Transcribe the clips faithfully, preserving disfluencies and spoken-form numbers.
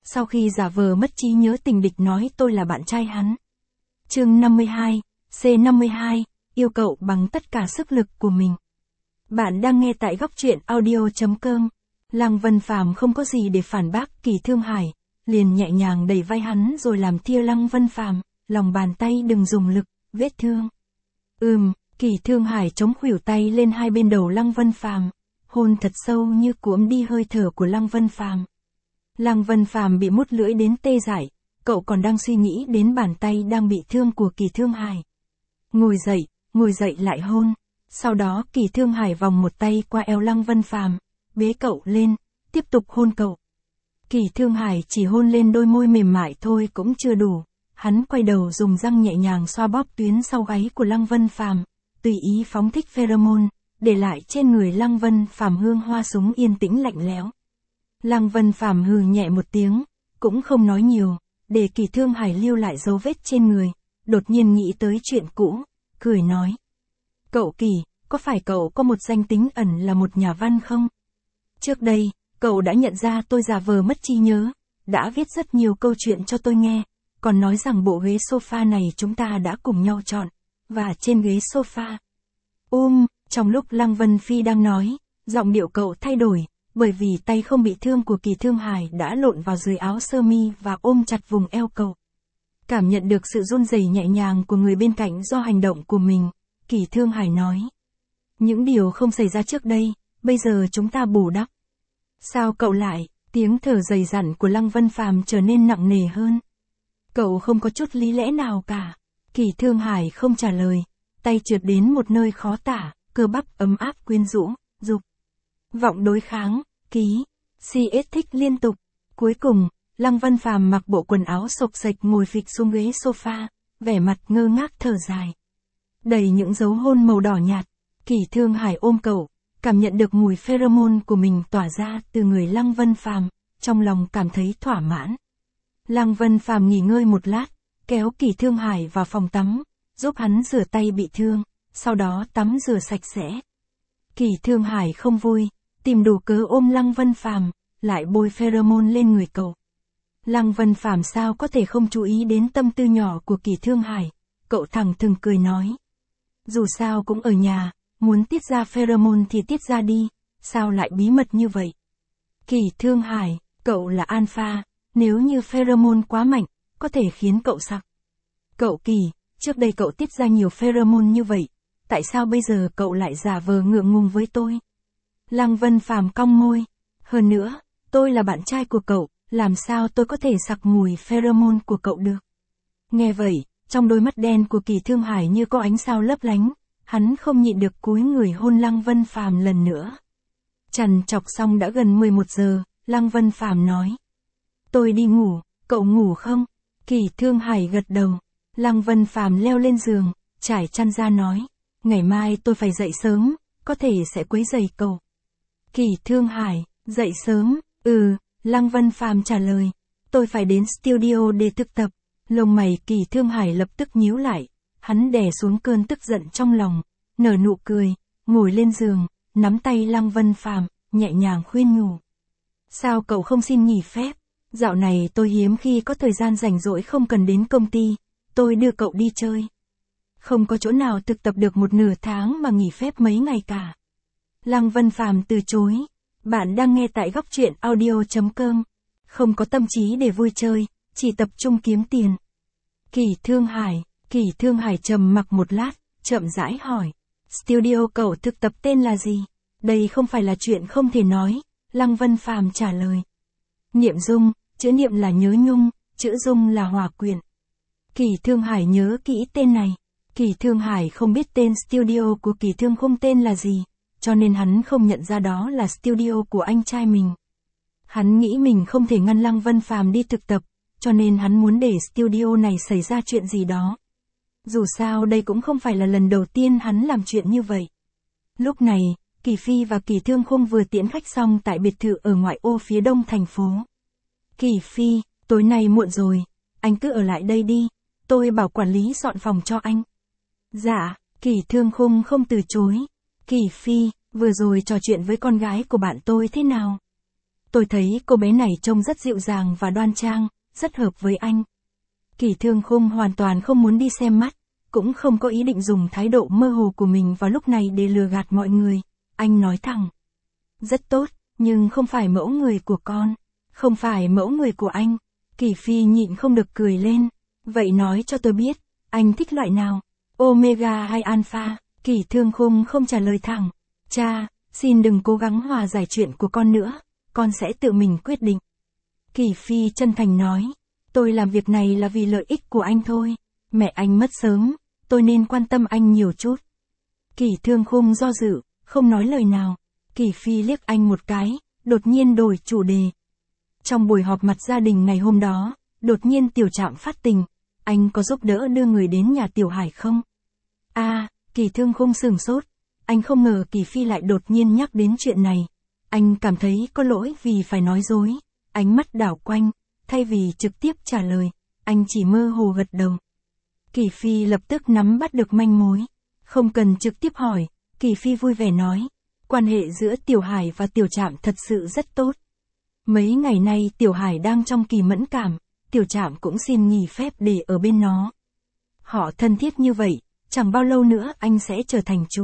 sau khi giả vờ mất trí nhớ tình địch nói tôi là bạn trai hắn. Chương năm mươi hai, C năm mươi hai, yêu cậu bằng tất cả sức lực của mình. Bạn đang nghe tại góc truyện audio chấm com. Lăng Vân Phàm không có gì để phản bác Kỳ Thương Hải, liền nhẹ nhàng đẩy vai hắn rồi làm thia Lăng Vân Phàm, lòng bàn tay đừng dùng lực, vết thương. Ừm, Kỳ Thương Hải chống khuỷu tay lên hai bên đầu Lăng Vân Phàm, hôn thật sâu như cuốn đi hơi thở của Lăng Vân Phàm. Lăng Vân Phàm bị mút lưỡi đến tê dại, cậu còn đang suy nghĩ đến bàn tay đang bị thương của Kỳ Thương Hải. Ngồi dậy, ngồi dậy lại hôn. Sau đó Kỳ Thương Hải vòng một tay qua eo Lăng Vân Phàm, bế cậu lên, tiếp tục hôn cậu. Kỳ Thương Hải chỉ hôn lên đôi môi mềm mại thôi cũng chưa đủ, hắn quay đầu dùng răng nhẹ nhàng xoa bóp tuyến sau gáy của Lăng Vân Phàm, tùy ý phóng thích pheromone, để lại trên người Lăng Vân Phàm hương hoa súng yên tĩnh lạnh lẽo. Lăng Vân Phàm hừ nhẹ một tiếng, cũng không nói nhiều, để Kỳ Thương Hải lưu lại dấu vết trên người, đột nhiên nghĩ tới chuyện cũ, cười nói. Cậu Kỳ, có phải cậu có một danh tính ẩn là một nhà văn không? Trước đây, cậu đã nhận ra tôi giả vờ mất trí nhớ, đã viết rất nhiều câu chuyện cho tôi nghe, còn nói rằng bộ ghế sofa này chúng ta đã cùng nhau chọn, và trên ghế sofa. Um, trong lúc Lăng Vân Phi đang nói, giọng điệu cậu thay đổi, bởi vì tay không bị thương của Kỳ Thương Hải đã lộn vào dưới áo sơ mi và ôm chặt vùng eo cậu. Cảm nhận được sự run rẩy nhẹ nhàng của người bên cạnh do hành động của mình, Kỳ Thương Hải nói. Những điều không xảy ra trước đây, bây giờ chúng ta bù đắp. Sao cậu lại? Tiếng thở dày dặn của Lăng Vân Phàm trở nên nặng nề hơn. Cậu không có chút lý lẽ nào cả. Kỳ Thương Hải không trả lời, tay trượt đến một nơi khó tả, cơ bắp ấm áp quyến rũ, dục vọng đối kháng, ký, xê ét thích liên tục. Cuối cùng, Lăng Vân Phàm mặc bộ quần áo xộc xệch ngồi phịch xuống ghế sofa, vẻ mặt ngơ ngác thở dài. Đầy những dấu hôn màu đỏ nhạt, Kỳ Thương Hải ôm cậu, cảm nhận được mùi pheromone của mình tỏa ra từ người Lăng Vân Phàm, trong lòng cảm thấy thỏa mãn. Lăng Vân Phàm nghỉ ngơi một lát, kéo Kỳ Thương Hải vào phòng tắm, giúp hắn rửa tay bị thương, sau đó tắm rửa sạch sẽ. Kỳ Thương Hải không vui, tìm đủ cớ ôm Lăng Vân Phàm, lại bôi pheromone lên người cậu. Lăng Vân Phàm sao có thể không chú ý đến tâm tư nhỏ của Kỳ Thương Hải, cậu thẳng thừng cười nói. Dù sao cũng ở nhà, muốn tiết ra pheromone thì tiết ra đi, sao lại bí mật như vậy? Kỳ Thương Hải, cậu là alpha, nếu như pheromone quá mạnh, có thể khiến cậu sặc. Cậu Kỳ, trước đây cậu tiết ra nhiều pheromone như vậy, tại sao bây giờ cậu lại giả vờ ngượng ngùng với tôi? Lăng Vân Phàm cong môi, hơn nữa, tôi là bạn trai của cậu, làm sao tôi có thể sặc mùi pheromone của cậu được? Nghe vậy, trong đôi mắt đen của Kỳ Thương Hải như có ánh sao lấp lánh, hắn không nhịn được cúi người hôn Lăng Vân Phàm lần nữa. Trằn trọc xong đã gần mười một giờ, Lăng Vân Phàm nói. Tôi đi ngủ, cậu ngủ không? Kỳ Thương Hải gật đầu. Lăng Vân Phàm leo lên giường, trải chăn ra nói. Ngày mai tôi phải dậy sớm, có thể sẽ quấy rầy cậu. Kỳ Thương Hải, dậy sớm, ừ, Lăng Vân Phàm trả lời. Tôi phải đến studio để thực tập. Lông mày Kỳ Thương Hải lập tức nhíu lại. Hắn đè xuống cơn tức giận trong lòng, nở nụ cười, ngồi lên giường, nắm tay Lăng Vân Phàm, nhẹ nhàng khuyên nhủ. Sao cậu không xin nghỉ phép? Dạo này tôi hiếm khi có thời gian rảnh rỗi không cần đến công ty, tôi đưa cậu đi chơi. Không có chỗ nào thực tập được một nửa tháng mà nghỉ phép mấy ngày cả. Lăng Vân Phàm từ chối. Bạn đang nghe tại góc truyện audio chấm com. Không có tâm trí để vui chơi, chỉ tập trung kiếm tiền. Kỳ Thương Hải. Kỳ Thương Hải trầm mặc một lát, chậm rãi hỏi. Studio cậu thực tập tên là gì? Đây không phải là chuyện không thể nói, Lăng Vân Phàm trả lời. Niệm Dung, chữ niệm là nhớ nhung, chữ dung là hòa quyện. Kỳ Thương Hải nhớ kỹ tên này. Kỳ Thương Hải không biết tên studio của Kỳ Thương Khung tên là gì, cho nên hắn không nhận ra đó là studio của anh trai mình. Hắn nghĩ mình không thể ngăn Lăng Vân Phàm đi thực tập, cho nên hắn muốn để studio này xảy ra chuyện gì đó. Dù sao đây cũng không phải là lần đầu tiên hắn làm chuyện như vậy. Lúc này, Kỳ Phi và Kỳ Thương Khung vừa tiễn khách xong tại biệt thự ở ngoại ô phía đông thành phố. Kỳ Phi, tối nay muộn rồi, anh cứ ở lại đây đi, tôi bảo quản lý dọn phòng cho anh. Dạ, Kỳ Thương Khung không từ chối. Kỳ Phi, vừa rồi trò chuyện với con gái của bạn tôi thế nào? Tôi thấy cô bé này trông rất dịu dàng và đoan trang, rất hợp với anh. Kỷ Thương Khung hoàn toàn không muốn đi xem mắt, cũng không có ý định dùng thái độ mơ hồ của mình vào lúc này để lừa gạt mọi người. Anh nói thẳng. Rất tốt, nhưng không phải mẫu người của con. Không phải mẫu người của anh. Kỷ Phi nhịn không được cười lên. Vậy nói cho tôi biết, anh thích loại nào? Omega hay Alpha? Kỷ Thương Khung không trả lời thẳng. Cha, xin đừng cố gắng hòa giải chuyện của con nữa. Con sẽ tự mình quyết định. Kỷ Phi chân thành nói. Tôi làm việc này là vì lợi ích của anh thôi. Mẹ anh mất sớm, tôi nên quan tâm anh nhiều chút. Kỷ Thương Khung do dự, không nói lời nào. Kỷ Phi liếc anh một cái, đột nhiên đổi chủ đề. Trong buổi họp mặt gia đình ngày hôm đó, đột nhiên Tiểu Trạm phát tình. Anh có giúp đỡ đưa người đến nhà Tiểu Hải không? À, Kỷ Thương Khung sửng sốt. Anh không ngờ Kỷ Phi lại đột nhiên nhắc đến chuyện này. Anh cảm thấy có lỗi vì phải nói dối. Ánh mắt đảo quanh, thay vì trực tiếp trả lời, anh chỉ mơ hồ gật đầu. Kỷ Phi lập tức nắm bắt được manh mối. Không cần trực tiếp hỏi, Kỷ Phi vui vẻ nói. Quan hệ giữa Tiểu Hải và Tiểu Trạm thật sự rất tốt. Mấy ngày nay Tiểu Hải đang trong kỳ mẫn cảm, Tiểu Trạm cũng xin nghỉ phép để ở bên nó. Họ thân thiết như vậy, chẳng bao lâu nữa anh sẽ trở thành chú.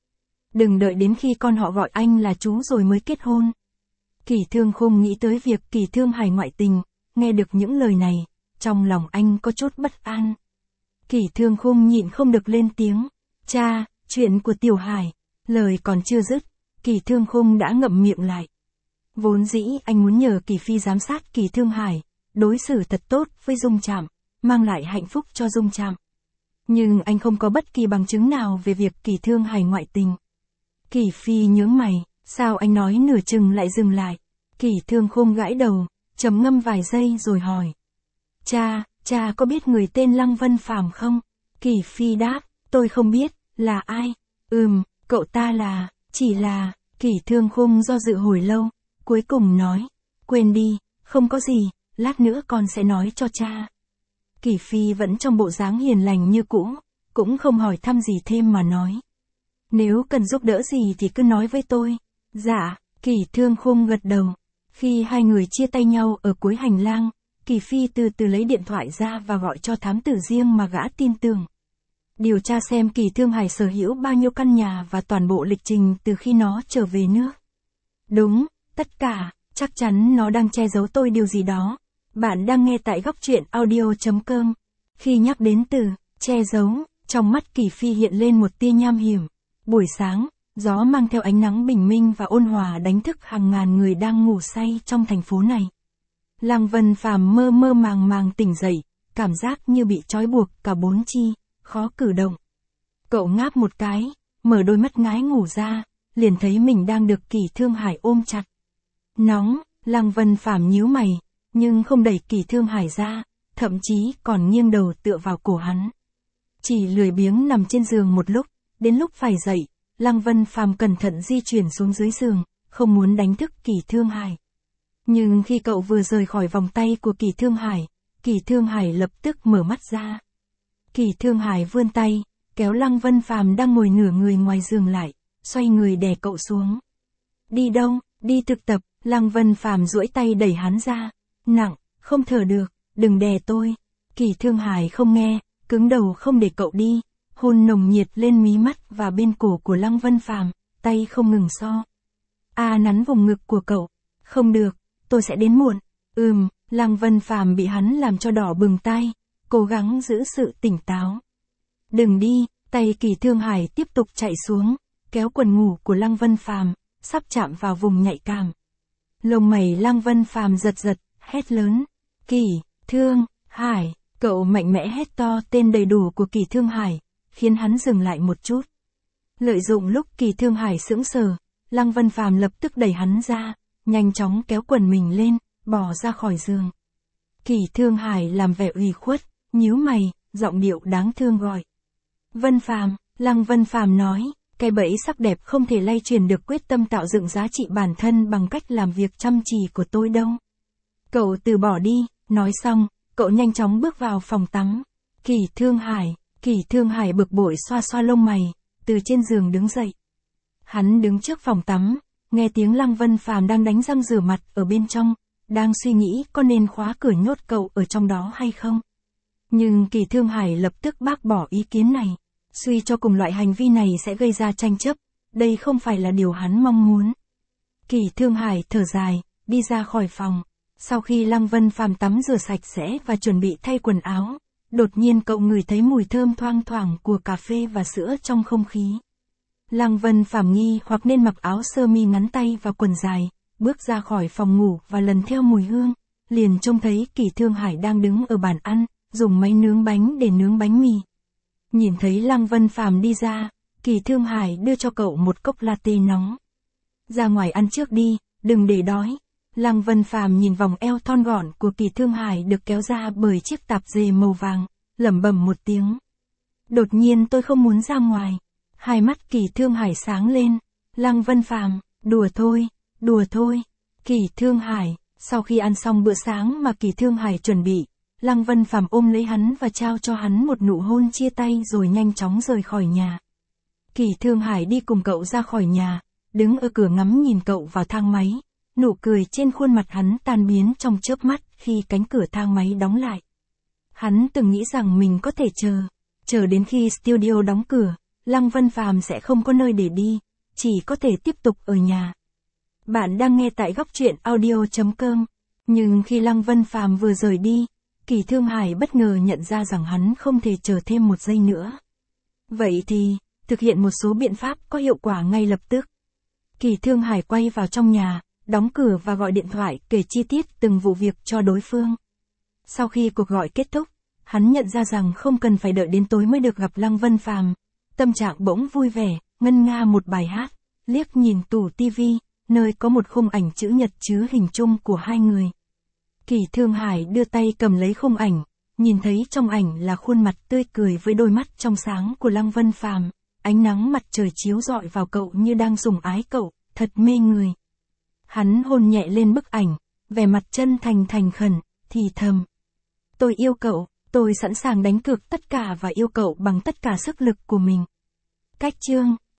Đừng đợi đến khi con họ gọi anh là chú rồi mới kết hôn. Kỷ Thương Khung nghĩ tới việc Kỷ Thương Hải ngoại tình, nghe được những lời này, trong lòng anh có chút bất an. Kỷ Thương Khung nhịn không được lên tiếng. Cha, chuyện của Tiểu Hải. Lời còn chưa dứt, Kỷ Thương Khung đã ngậm miệng lại. Vốn dĩ anh muốn nhờ Kỷ Phi giám sát Kỷ Thương Hải, đối xử thật tốt với Dung Trạm, mang lại hạnh phúc cho Dung Trạm. Nhưng anh không có bất kỳ bằng chứng nào về việc Kỷ Thương Hải ngoại tình. Kỷ Phi nhướng mày, sao anh nói nửa chừng lại dừng lại? Kỷ Thương Khung gãi đầu, trầm ngâm vài giây rồi hỏi. Cha, cha có biết người tên Lăng Vân Phàm không? Kỷ Phi đáp, tôi không biết, là ai? Ừm, cậu ta là, chỉ là, Kỷ Thương Khung do dự hồi lâu, cuối cùng nói, quên đi, không có gì, lát nữa con sẽ nói cho cha. Kỷ Phi vẫn trong bộ dáng hiền lành như cũ, cũng không hỏi thăm gì thêm mà nói. Nếu cần giúp đỡ gì thì cứ nói với tôi. Dạ, Kỷ Thương Khung gật đầu. Khi hai người chia tay nhau ở cuối hành lang, Kỷ Phi từ từ lấy điện thoại ra và gọi cho thám tử riêng mà gã tin tưởng. Điều tra xem Kỷ Thương Hải sở hữu bao nhiêu căn nhà và toàn bộ lịch trình từ khi nó trở về nước. Đúng, tất cả, chắc chắn nó đang che giấu tôi điều gì đó. Bạn đang nghe tại góc truyện audio chấm com. Khi nhắc đến từ che giấu, trong mắt Kỷ Phi hiện lên một tia nham hiểm. Buổi sáng, gió mang theo ánh nắng bình minh và ôn hòa đánh thức hàng ngàn người đang ngủ say trong thành phố này. Lăng Vân Phàm mơ mơ màng màng tỉnh dậy, cảm giác như bị trói buộc cả bốn chi, khó cử động. Cậu ngáp một cái, mở đôi mắt ngái ngủ ra, liền thấy mình đang được Kỷ Thương Hải ôm chặt. Nóng, Lăng Vân Phàm nhíu mày, nhưng không đẩy Kỷ Thương Hải ra, thậm chí còn nghiêng đầu tựa vào cổ hắn. Chỉ lười biếng nằm trên giường một lúc, đến lúc phải dậy, Lăng Vân Phàm cẩn thận di chuyển xuống dưới giường, không muốn đánh thức Kỷ Thương Hải. Nhưng khi cậu vừa rời khỏi vòng tay của Kỷ Thương Hải, Kỷ Thương Hải lập tức mở mắt ra. Kỷ Thương Hải vươn tay, kéo Lăng Vân Phàm đang ngồi nửa người ngoài giường lại, xoay người đè cậu xuống. Đi đâu? Đi thực tập. Lăng Vân Phàm duỗi tay đẩy hắn ra. Nặng, không thở được, đừng đè tôi. Kỷ Thương Hải không nghe, cứng đầu không để cậu đi, hôn nồng nhiệt lên mí mắt và bên cổ của Lăng Vân Phàm, tay không ngừng so. A nắn vùng ngực của cậu. Không được, tôi sẽ đến muộn. Ừm, Lăng Vân Phàm bị hắn làm cho đỏ bừng tai, cố gắng giữ sự tỉnh táo. Đừng đi, tay Kỷ Thương Hải tiếp tục chạy xuống, kéo quần ngủ của Lăng Vân Phàm, sắp chạm vào vùng nhạy cảm. Lông mày Lăng Vân Phàm giật giật, hét lớn. Kỷ Thương Hải, cậu mạnh mẽ hét to tên đầy đủ của Kỷ Thương Hải, khiến hắn dừng lại một chút. Lợi dụng lúc Kỷ Thương Hải sững sờ, Lăng Vân Phàm lập tức đẩy hắn ra, nhanh chóng kéo quần mình lên, bỏ ra khỏi giường. Kỷ Thương Hải làm vẻ ủy khuất, nhíu mày, giọng điệu đáng thương gọi. Vân Phàm, Lăng Vân Phàm nói, cái bẫy sắc đẹp không thể lay truyền được quyết tâm tạo dựng giá trị bản thân bằng cách làm việc chăm chỉ của tôi đâu. Cậu từ bỏ đi, nói xong, cậu nhanh chóng bước vào phòng tắm. Kỷ Thương Hải, Kỷ Thương Hải bực bội xoa xoa lông mày, từ trên giường đứng dậy. Hắn đứng trước phòng tắm, nghe tiếng Lăng Vân Phàm đang đánh răng rửa mặt ở bên trong, đang suy nghĩ có nên khóa cửa nhốt cậu ở trong đó hay không. Nhưng Kỳ Thương Hải lập tức bác bỏ ý kiến này, suy cho cùng loại hành vi này sẽ gây ra tranh chấp, đây không phải là điều hắn mong muốn. Kỳ Thương Hải thở dài, đi ra khỏi phòng. Sau khi Lăng Vân Phàm tắm rửa sạch sẽ và chuẩn bị thay quần áo, đột nhiên cậu ngửi thấy mùi thơm thoang thoảng của cà phê và sữa trong không khí. Lăng Vân Phàm nghi hoặc nên mặc áo sơ mi ngắn tay và quần dài, bước ra khỏi phòng ngủ và lần theo mùi hương, liền trông thấy Kỳ Thương Hải đang đứng ở bàn ăn, dùng máy nướng bánh để nướng bánh mì. Nhìn thấy Lăng Vân Phàm đi ra, Kỳ Thương Hải đưa cho cậu một cốc latte nóng. Ra ngoài ăn trước đi, đừng để đói. Lăng Vân Phàm nhìn vòng eo thon gọn của Kỳ Thương Hải được kéo ra bởi chiếc tạp dề màu vàng, lẩm bẩm một tiếng. Đột nhiên tôi không muốn ra ngoài. Hai mắt Kỳ Thương Hải sáng lên. Lăng Vân Phàm, đùa thôi, đùa thôi. Kỳ Thương Hải, sau khi ăn xong bữa sáng mà Kỳ Thương Hải chuẩn bị, Lăng Vân Phàm ôm lấy hắn và trao cho hắn một nụ hôn chia tay rồi nhanh chóng rời khỏi nhà. Kỳ Thương Hải đi cùng cậu ra khỏi nhà, đứng ở cửa ngắm nhìn cậu vào thang máy. Nụ cười trên khuôn mặt hắn tan biến trong chớp mắt khi cánh cửa thang máy đóng lại. Hắn từng nghĩ rằng mình có thể chờ, chờ đến khi studio đóng cửa, Lăng Vân Phàm sẽ không có nơi để đi, chỉ có thể tiếp tục ở nhà. Bạn đang nghe tại góc truyện audio chấm com. Nhưng khi Lăng Vân Phàm vừa rời đi, Kỳ Thương Hải bất ngờ nhận ra rằng hắn không thể chờ thêm một giây nữa. Vậy thì, thực hiện một số biện pháp có hiệu quả ngay lập tức. Kỳ Thương Hải quay vào trong nhà, đóng cửa và gọi điện thoại kể chi tiết từng vụ việc cho đối phương. Sau khi cuộc gọi kết thúc, hắn nhận ra rằng không cần phải đợi đến tối mới được gặp Lăng Vân Phàm. Tâm trạng bỗng vui vẻ, ngân nga một bài hát, liếc nhìn tủ tivi, nơi có một khung ảnh chữ nhật chứa hình chung của hai người. Kỳ Thương Hải đưa tay cầm lấy khung ảnh, nhìn thấy trong ảnh là khuôn mặt tươi cười với đôi mắt trong sáng của Lăng Vân Phàm, ánh nắng mặt trời chiếu rọi vào cậu như đang sủng ái cậu, thật mê người. Hắn hôn nhẹ lên bức ảnh, vẻ mặt chân thành thành khẩn, thì thầm. Tôi yêu cậu, tôi sẵn sàng đánh cược tất cả và yêu cậu bằng tất cả sức lực của mình. Cách chương